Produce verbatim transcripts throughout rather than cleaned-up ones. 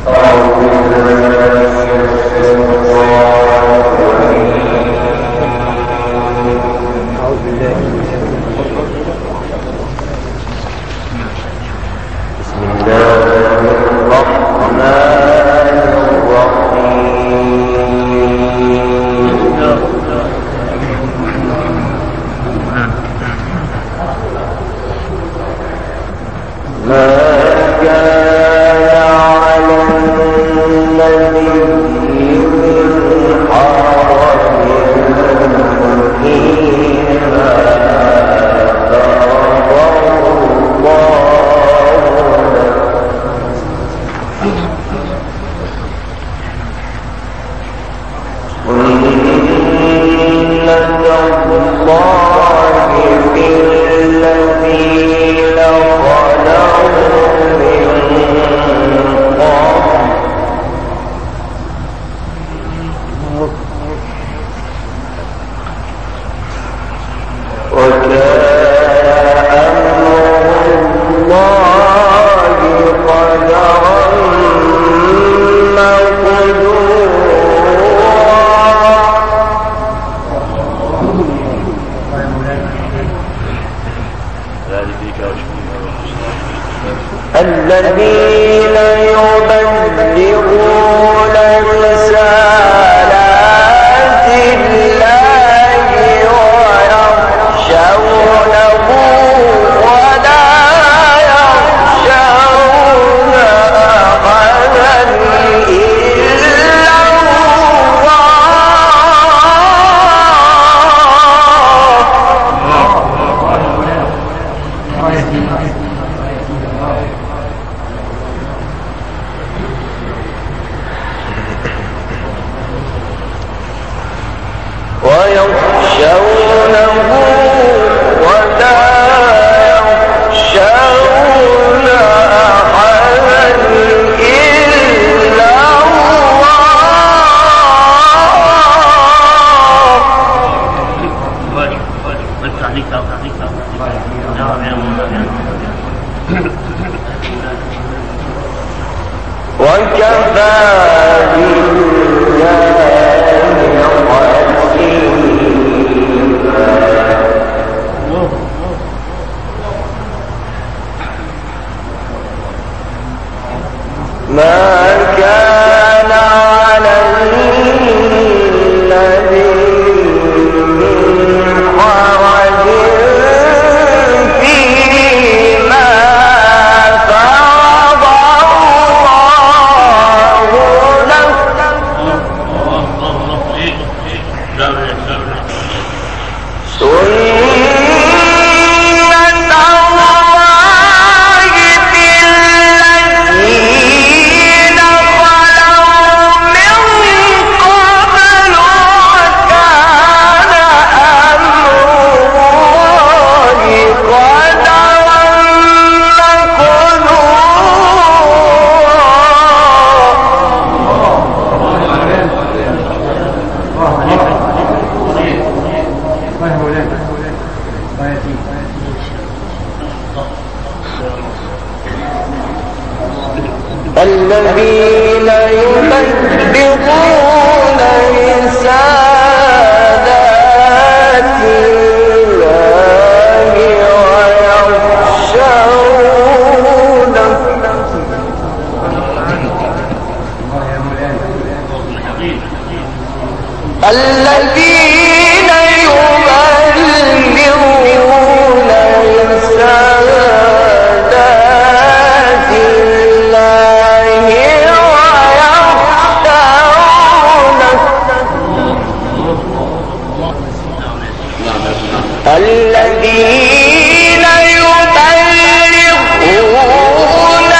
الذين يبلغون رسالات الله ويخشونه ولا يخشون أحدا إلا ويخشونه ولا يخشون أحدا إلا الله وكفى بالله ما كان على الذي من حرج فيما فرض الله له الذين يبلغون رسالات الله ويخشونه الذين يبلغون رسالات الذين يبلغون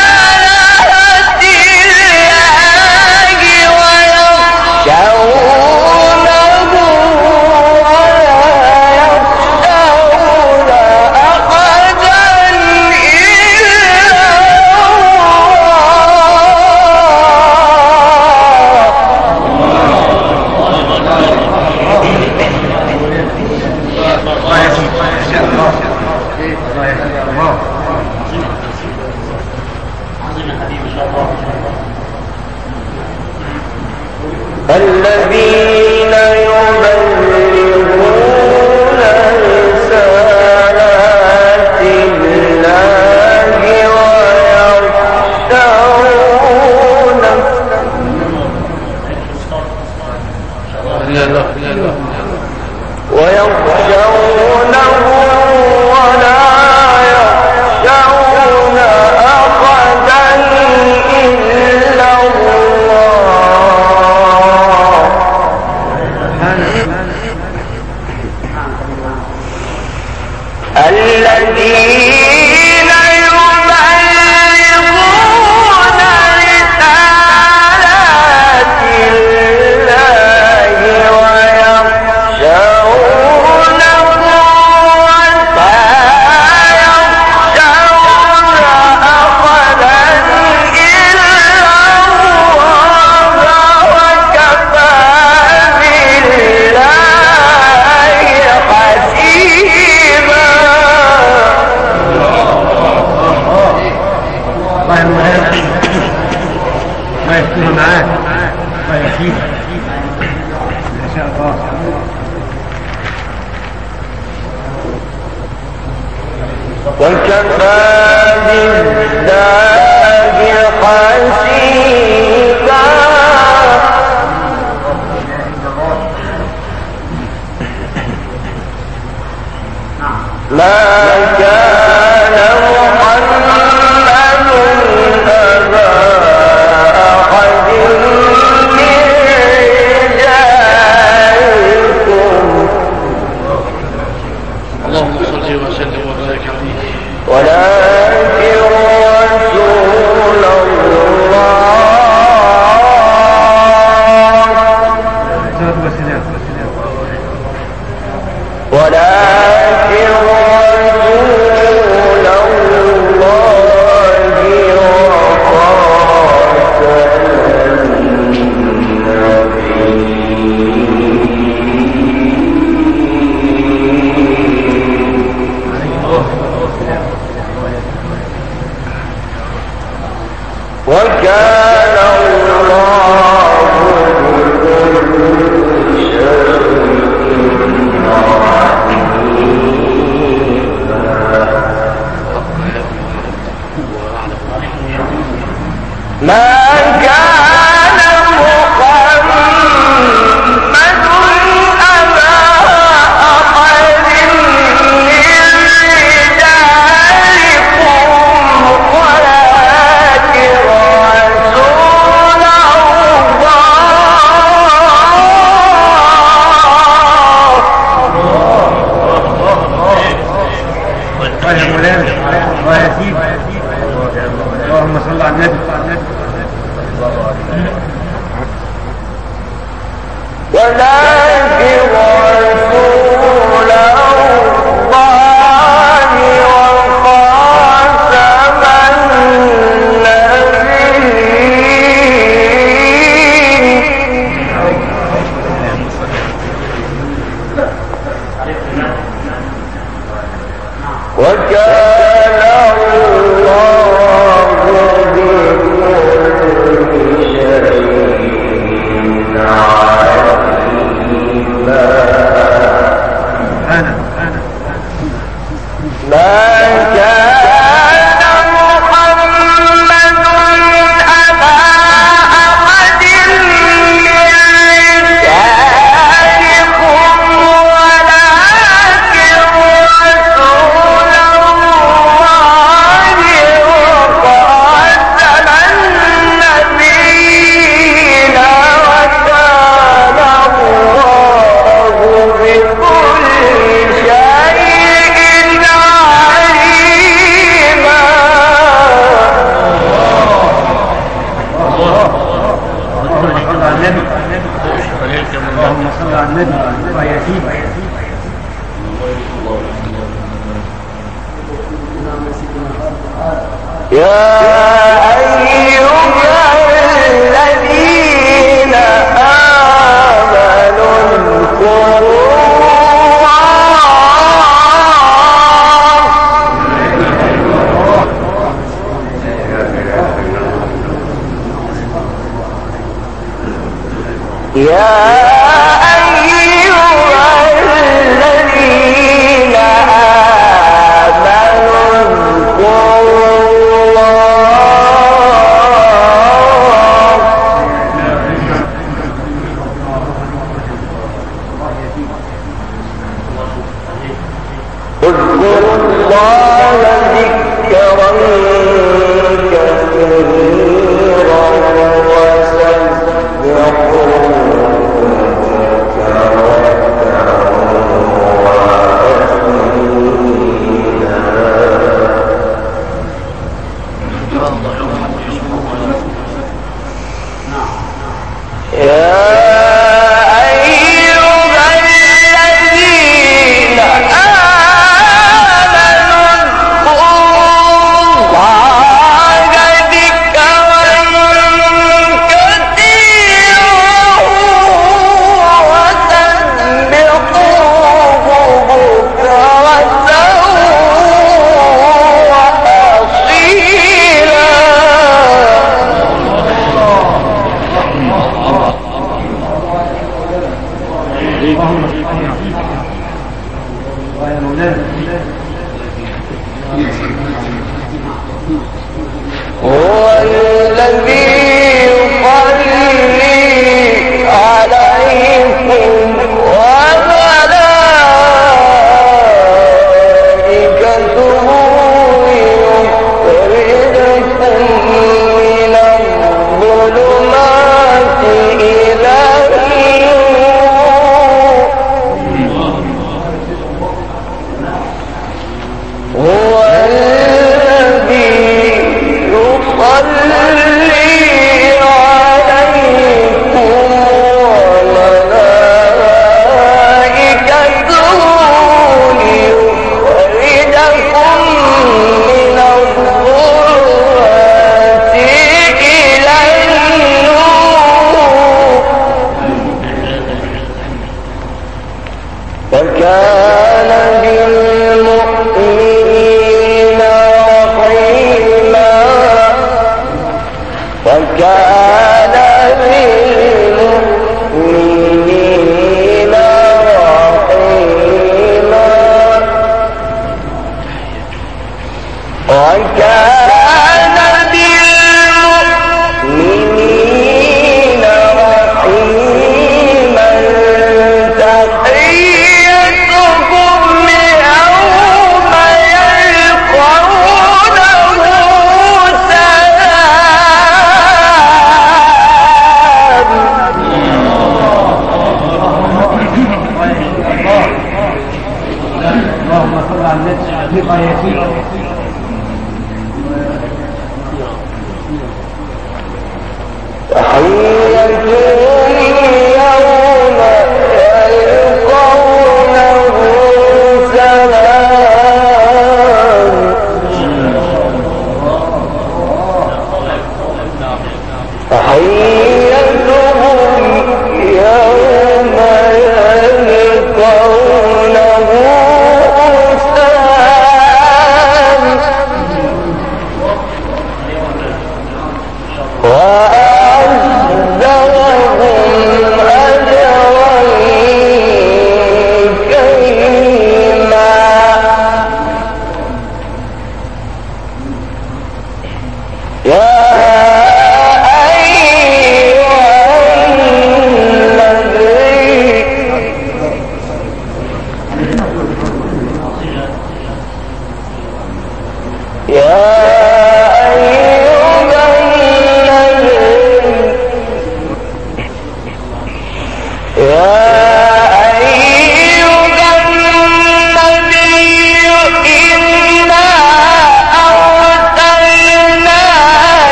رسالات الله ويخشونه الذين يبلغون رسالات الله ويخشونه ويخشونه ولا يخشون أحدا إلا الله. الذين يبلغون رسالات الله ويخشونه ولا يخشون أحدا إلا الله وكفى بالله حسيبا. ما يفتوها معاه ما يكفيه ما شاء الله. وكفى بالله حسيبا. ما كان محمد أبا أحد من رجالكم اللهم صل وسلم وبارك عليه ولكن رسول الله ولكن رسول الله وكان الله بكل شيء ما كان محمد أبا أحد من رجالكم ولكن رسول اللهم صل على النبي. ولكن رسول الله وخاتم النبيين وكان الله بكل شيء عليما.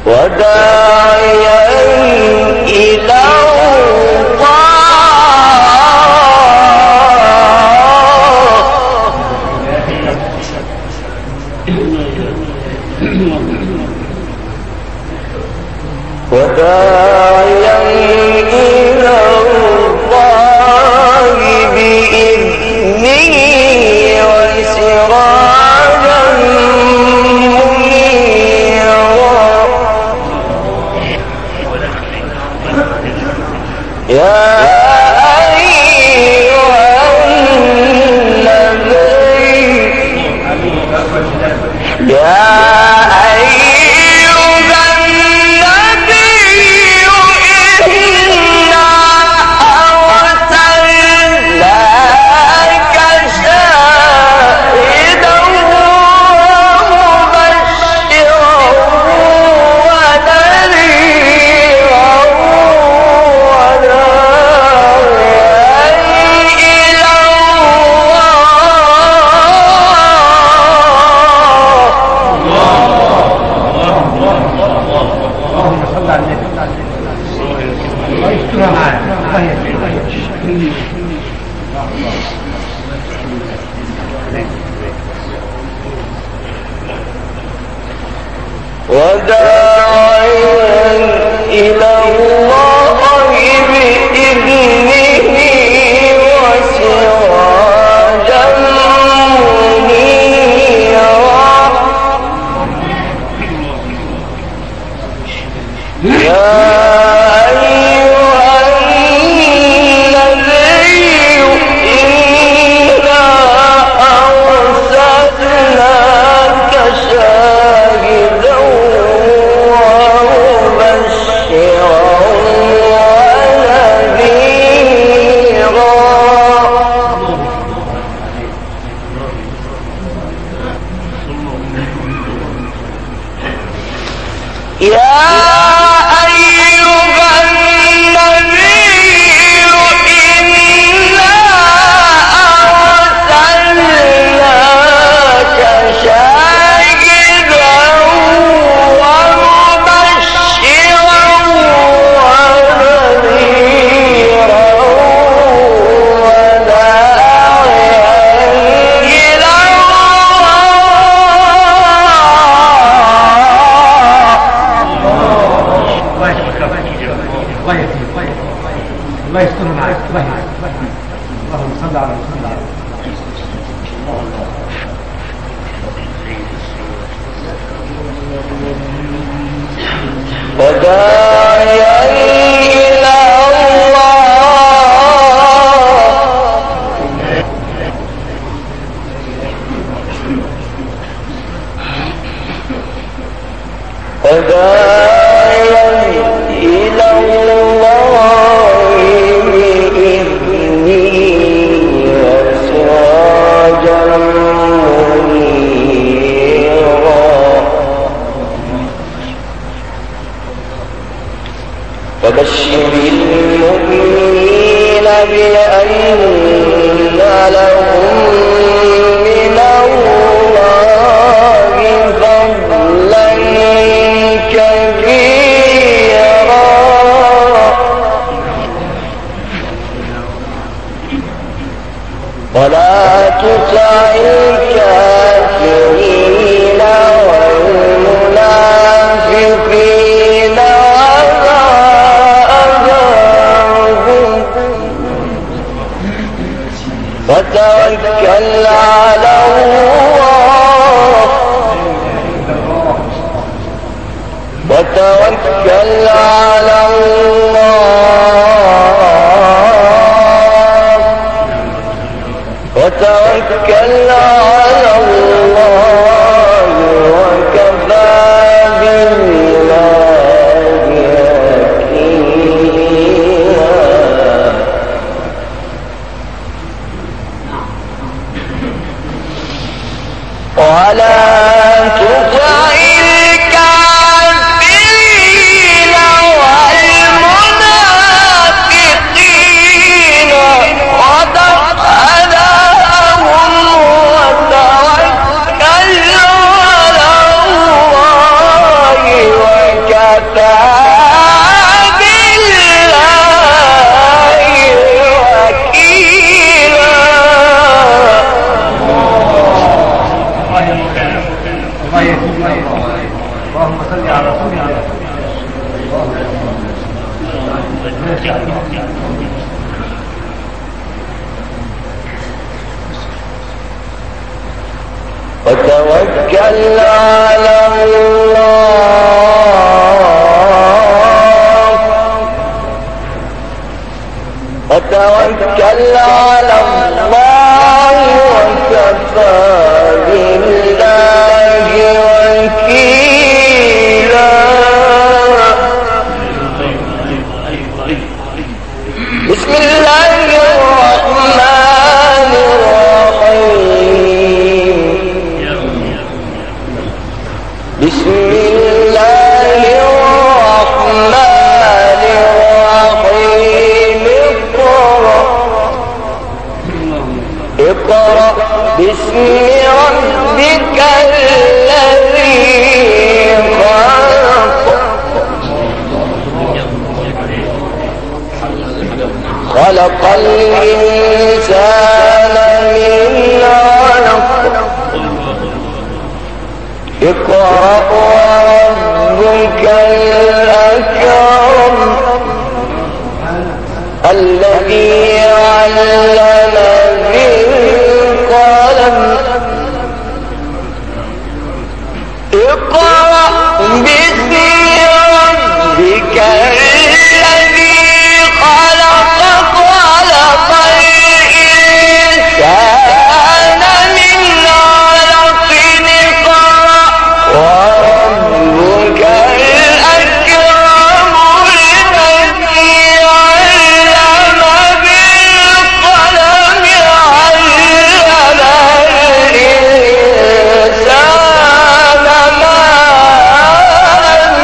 وداعيا إلى وداعيا إلى الله بإذنه وسراجا منيرا يا أيها النبي يا وداعيا إلى الله بإذنه وسراجا منيرا يا أيها النبي إنا أرسلناك شاهدا الله يستر معك. اللهم صل على محمد. وداعيا إلى الله وداعيا إلى الله بإذنه وسراجا منيرا فبشر المؤمنين بأن لهم من الله فضلا كبيرا ولا تطع الكافرين والمنافقين وتوكل على الله وتوكل على الله وتوكل على الله وكفى بالله وكيلا. ولا تطع الكافرين والمنافقين ودع أذاهم وتوكل على الله وكفى وتوكل على الله وتوكل على الله وكفى بالله وكيلا. بسم الله الرحمن الرحيم. بسم الله الرحمن الرحيم. اقرأ اقرأ باسم ربك الذي خلق خلق الإنسان من علق. اقرأ وربك الأكرم الذي علم بالقلم. اقرأ باسم ربك الذي خلق خلق الإنسان من علق. اقرأ وربك الأكرم الذي علم بالقلم علم الإنسان ما لم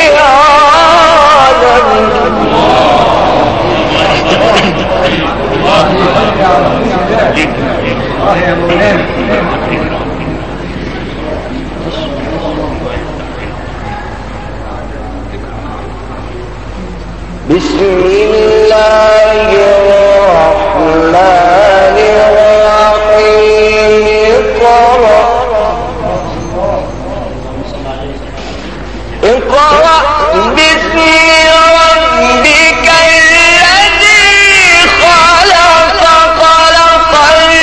يعلم. بسم الله الرحمن الرحيم. اقرأ اقرأ باسم ربك الذي خلق خلق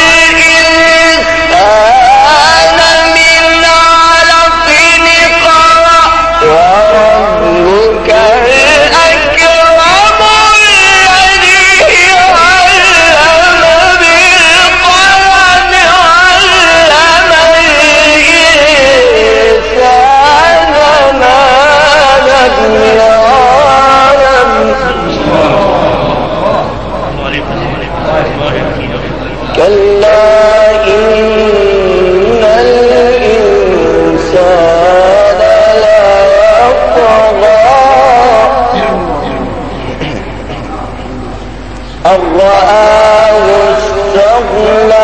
الإنسان من علق. اقرأ وربك الأكرم الذي علم بالقلم علم الإنسان ما لم يعلم. كلا إن الإنسان ليطغى أن رآه استغنى.